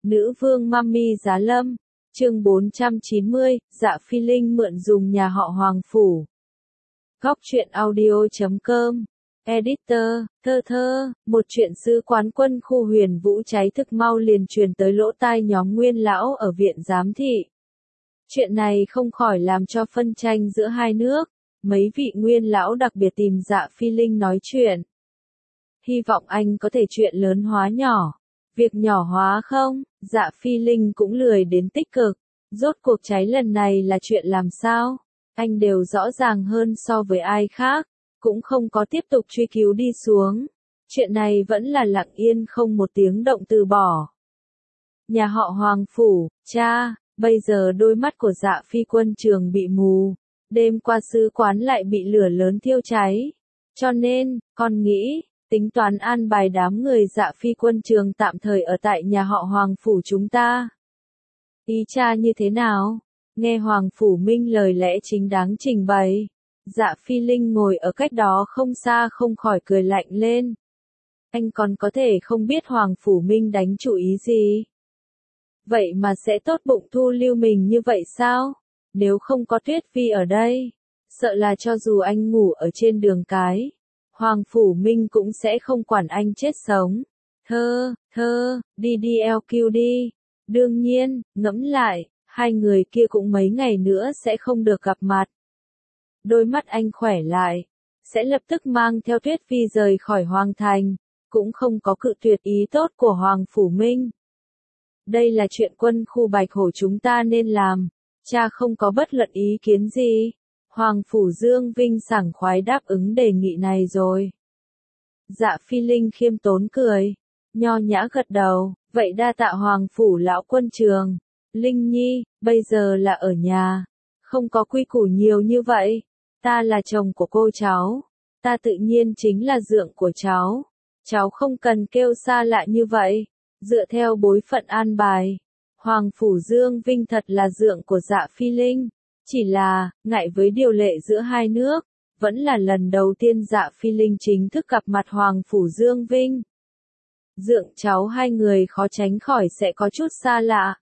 Nữ vương Mummy Giá Lâm, chương 490, Dạ Phi Linh mượn dùng nhà họ Hoàng Phủ. Góc truyện audio.com, Editor, thơ, một chuyện sứ quán quân khu Huyền Vũ cháy thực mau liền truyền tới lỗ tai nhóm Nguyên lão ở viện giám thị. Chuyện này không khỏi làm cho phân tranh giữa hai nước, mấy vị Nguyên lão đặc biệt tìm Dạ Phi Linh nói chuyện. Hy vọng anh có thể chuyện lớn hóa nhỏ. Việc nhỏ hóa không, Dạ Phi Linh cũng lười đến tích cực. Rốt cuộc cháy lần này là chuyện làm sao? Anh đều rõ ràng hơn so với ai khác, cũng không có tiếp tục truy cứu đi xuống. Chuyện này vẫn là lặng yên không một tiếng động từ bỏ. Nhà họ Hoàng Phủ, cha, bây giờ đôi mắt của Dạ Phi Quân Trường bị mù. Đêm qua sứ quán lại bị lửa lớn thiêu cháy. Cho nên, con nghĩ, tính toán an bài đám người Dạ Phi Quân Trường tạm thời ở tại nhà họ Hoàng Phủ chúng ta. Ý cha như thế nào? Nghe Hoàng Phủ Minh lời lẽ chính đáng trình bày. Dạ Phi Linh ngồi ở cách đó không xa không khỏi cười lạnh lên. Anh còn có thể không biết Hoàng Phủ Minh đánh chủ ý gì? Vậy mà sẽ tốt bụng thu lưu mình như vậy sao? Nếu không có Tuyết Phi ở đây, sợ là cho dù anh ngủ ở trên đường cái, Hoàng Phủ Minh cũng sẽ không quản anh chết sống. Đi LQ đi. Đương nhiên, ngẫm lại, hai người kia cũng mấy ngày nữa sẽ không được gặp mặt. Đôi mắt anh khỏe lại, sẽ lập tức mang theo Tuyết Phi rời khỏi Hoàng Thành, cũng không có cự tuyệt ý tốt của Hoàng Phủ Minh. Đây là chuyện quân khu Bạch Hổ chúng ta nên làm, cha không có bất luận ý kiến gì. Hoàng Phủ Dương Vinh sảng khoái đáp ứng đề nghị này rồi. Dạ Phi Linh khiêm tốn cười, nho nhã gật đầu, vậy đa tạ Hoàng Phủ lão quân trường. Linh Nhi, bây giờ là ở nhà, không có quy củ nhiều như vậy. Ta là chồng của cô cháu, ta tự nhiên chính là dượng của cháu. Cháu không cần kêu xa lạ như vậy, dựa theo bối phận an bài. Hoàng Phủ Dương Vinh thật là dượng của Dạ Phi Linh. Chỉ là, ngại với điều lệ giữa hai nước, vẫn là lần đầu tiên Dạ Phi Linh chính thức gặp mặt Hoàng Phủ Dương Vinh. Dượng cháu hai người khó tránh khỏi sẽ có chút xa lạ.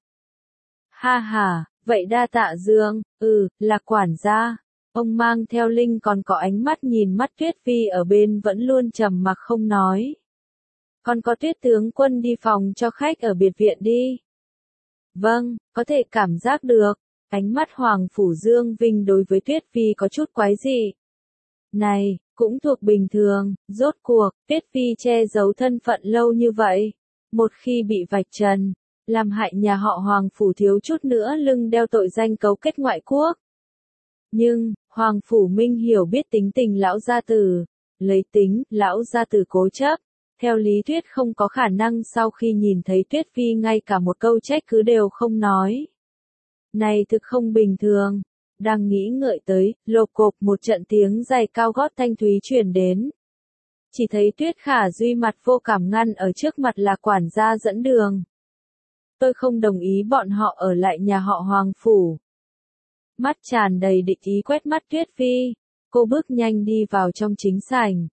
Ha, vậy đa tạ Dương, là quản gia. Ông mang theo Linh còn có ánh mắt nhìn mắt Tuyết Phi ở bên vẫn luôn trầm mặc không nói. Còn có Tuyết tướng quân đi phòng cho khách ở biệt viện đi. Vâng, có thể cảm giác được. Ánh mắt Hoàng Phủ Dương Vinh đối với Tuyết Phi có chút quái dị. Này, cũng thuộc bình thường, rốt cuộc, Tuyết Phi che giấu thân phận lâu như vậy. Một khi bị vạch trần, làm hại nhà họ Hoàng Phủ thiếu chút nữa lưng đeo tội danh cấu kết ngoại quốc. Nhưng, Hoàng Phủ Minh hiểu biết tính tình lão gia tử, lấy tính, lão gia tử cố chấp. Theo lý thuyết không có khả năng sau khi nhìn thấy Tuyết Phi ngay cả một câu trách cứ đều không nói. Này thực không bình thường. Đang nghĩ ngợi tới, lộp cộp một trận tiếng giày cao gót thanh thúy truyền đến. Chỉ thấy Tuyết Khả Duy mặt vô cảm ngăn ở trước mặt là quản gia dẫn đường. Tôi không đồng ý bọn họ ở lại nhà họ Hoàng Phủ. Mắt tràn đầy địch ý quét mắt Tuyết Phi. Cô bước nhanh đi vào trong chính sảnh.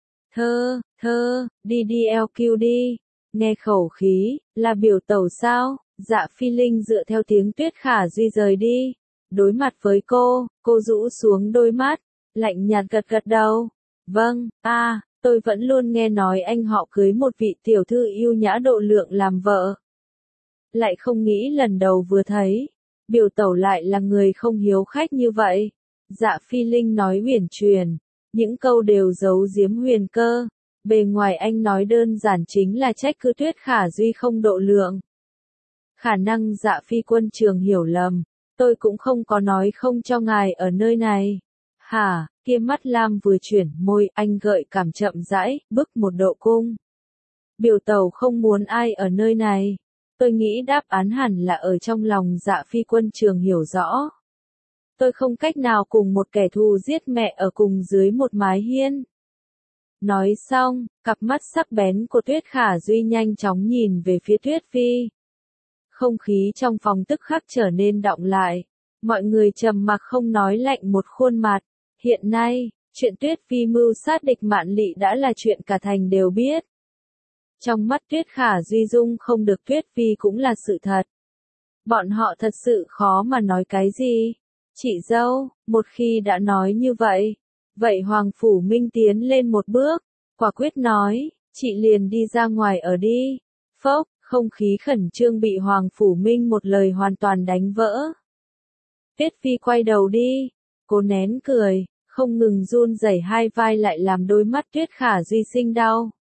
Đi LQ đi. Nghe khẩu khí, là biểu tẩu sao? Dạ Phi Linh dựa theo tiếng Tuyết Khả Duy rời đi. Đối mặt với cô rũ xuống đôi mắt, lạnh nhạt gật đầu. Vâng, tôi vẫn luôn nghe nói anh họ cưới một vị tiểu thư yêu nhã độ lượng làm vợ. Lại không nghĩ lần đầu vừa thấy, biểu tẩu lại là người không hiếu khách như vậy. Dạ Phi Linh nói uyển chuyển, những câu đều giấu giếm huyền cơ. Bề ngoài anh nói đơn giản chính là trách cứ Tuyết Khả Duy không độ lượng. Khả năng Dạ Phi Quân Trường hiểu lầm, tôi cũng không có nói không cho ngài ở nơi này. Hả, kia mắt lam vừa chuyển môi, anh gợi cảm chậm rãi, bức một độ cung. Biểu tẩu không muốn ai ở nơi này. Tôi nghĩ đáp án hẳn là ở trong lòng Dạ Phi Quân Trường hiểu rõ. Tôi không cách nào cùng một kẻ thù giết mẹ ở cùng dưới một mái hiên. Nói xong, cặp mắt sắc bén của Tuyết Khả Duy nhanh chóng nhìn về phía Tuyết Phi. Không khí trong phòng tức khắc trở nên đọng lại. Mọi người trầm mặc không nói lạnh một khuôn mặt. Hiện nay, chuyện Tuyết Phi mưu sát địch Mạn Lị đã là chuyện cả thành đều biết. Trong mắt Tuyết Khả Duy dung không được Tuyết Phi cũng là sự thật. Bọn họ thật sự khó mà nói cái gì. Chị dâu, một khi đã nói như vậy, vậy Hoàng Phủ Minh tiến lên một bước, quả quyết nói, chị liền đi ra ngoài ở đi. Phốc, không khí khẩn trương bị Hoàng Phủ Minh một lời hoàn toàn đánh vỡ. Tuyết Phi quay đầu đi, cô nén cười, không ngừng run rẩy hai vai lại làm đôi mắt Tuyết Khả Duy sinh đau.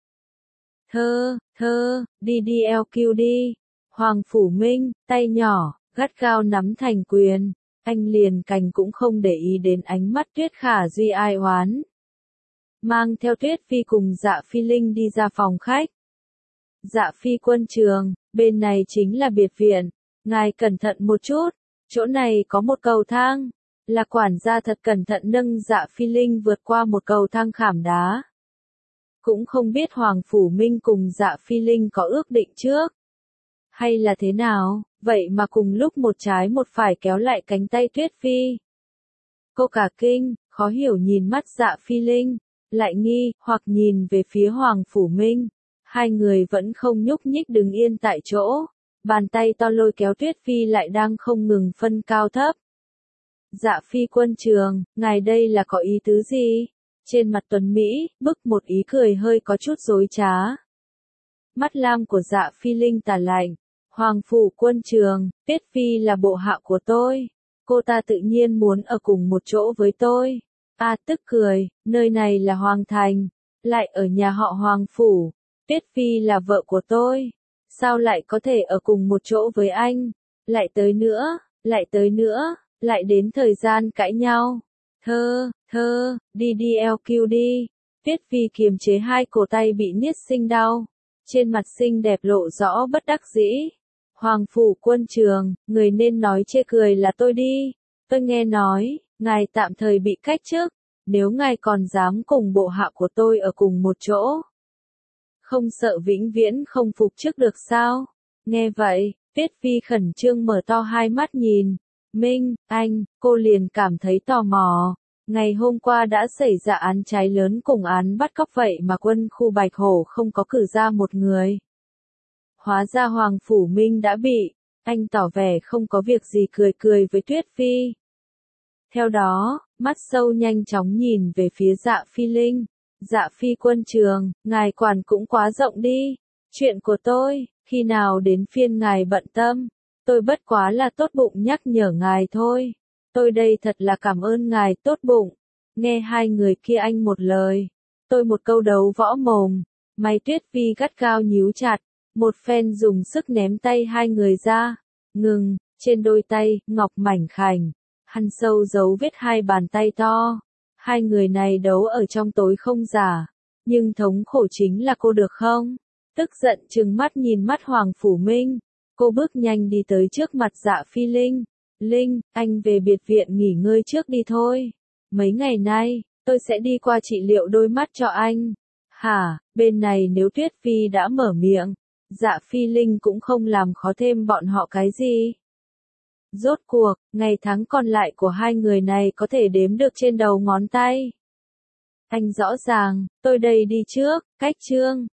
Đi đi LQ đi. Hoàng Phủ Minh, tay nhỏ, gắt gao nắm thành quyền, anh liền cành cũng không để ý đến ánh mắt Tuyết Khả Duy ai oán. Mang theo Tuyết Phi cùng Dạ Phi Linh đi ra phòng khách. Dạ Phi quân trường, bên này chính là biệt viện, ngài cẩn thận một chút, chỗ này có một cầu thang, là quản gia thật cẩn thận nâng Dạ Phi Linh vượt qua một cầu thang khảm đá. Cũng không biết Hoàng Phủ Minh cùng Dạ Phi Linh có ước định trước, hay là thế nào, vậy mà cùng lúc một trái một phải kéo lại cánh tay Tuyết Phi. Cô cả kinh, khó hiểu nhìn mắt Dạ Phi Linh, lại nghi, hoặc nhìn về phía Hoàng Phủ Minh. Hai người vẫn không nhúc nhích đứng yên tại chỗ, bàn tay to lôi kéo Tuyết Phi lại đang không ngừng phân cao thấp. Dạ Phi quân trường, ngài đây là có ý tứ gì? Trên mặt Tuấn Mỹ, bức một ý cười hơi có chút dối trá. Mắt lam của Dạ Phi Linh tà lạnh. Hoàng Phủ quân trường, Tuyết Phi là bộ hạ của tôi. Cô ta tự nhiên muốn ở cùng một chỗ với tôi. Tức cười, nơi này là Hoàng Thành, lại ở nhà họ Hoàng Phủ. Tuyết Phi là vợ của tôi. Sao lại có thể ở cùng một chỗ với anh? Lại tới nữa, lại đến thời gian cãi nhau. Đi đi LQ đi. Tuyết Phi kiềm chế hai cổ tay bị niết sinh đau. Trên mặt xinh đẹp lộ rõ bất đắc dĩ. Hoàng Phủ quân trường, người nên nói chê cười là tôi đi. Tôi nghe nói, ngài tạm thời bị cách chức. Nếu ngài còn dám cùng bộ hạ của tôi ở cùng một chỗ, không sợ vĩnh viễn không phục chức được sao? Nghe vậy, Tuyết Phi khẩn trương mở to hai mắt nhìn. Minh, anh, cô liền cảm thấy tò mò. Ngày hôm qua đã xảy ra án cháy lớn cùng án bắt cóc vậy mà quân khu Bạch Hổ không có cử ra một người. Hóa ra Hoàng Phủ Minh đã bị, anh tỏ vẻ không có việc gì cười cười với Tuyết Phi. Theo đó, mắt sâu nhanh chóng nhìn về phía Dạ Phi Linh. Dạ Phi quân trường, ngài quản cũng quá rộng đi. Chuyện của tôi, khi nào đến phiên ngài bận tâm. Tôi bất quá là tốt bụng nhắc nhở ngài thôi. Tôi đây thật là cảm ơn ngài tốt bụng. Nghe hai người kia anh một lời, tôi một câu đấu võ mồm. May Tuyết Phi gắt gao nhíu chặt, một phen dùng sức ném tay hai người ra. Ngừng, trên đôi tay, ngọc mảnh khảnh, hằn sâu dấu vết hai bàn tay to. Hai người này đấu ở trong tối không giả, nhưng thống khổ chính là cô được không? Tức giận trừng mắt nhìn mắt Hoàng Phủ Minh, cô bước nhanh đi tới trước mặt Dạ Phi Linh. Linh, anh về biệt viện nghỉ ngơi trước đi thôi. Mấy ngày nay, tôi sẽ đi qua trị liệu đôi mắt cho anh. Hả, bên này nếu Tuyết Phi đã mở miệng, Dạ Phi Linh cũng không làm khó thêm bọn họ cái gì. Rốt cuộc, ngày tháng còn lại của hai người này có thể đếm được trên đầu ngón tay. Anh rõ ràng, tôi đây đi trước, cách chương.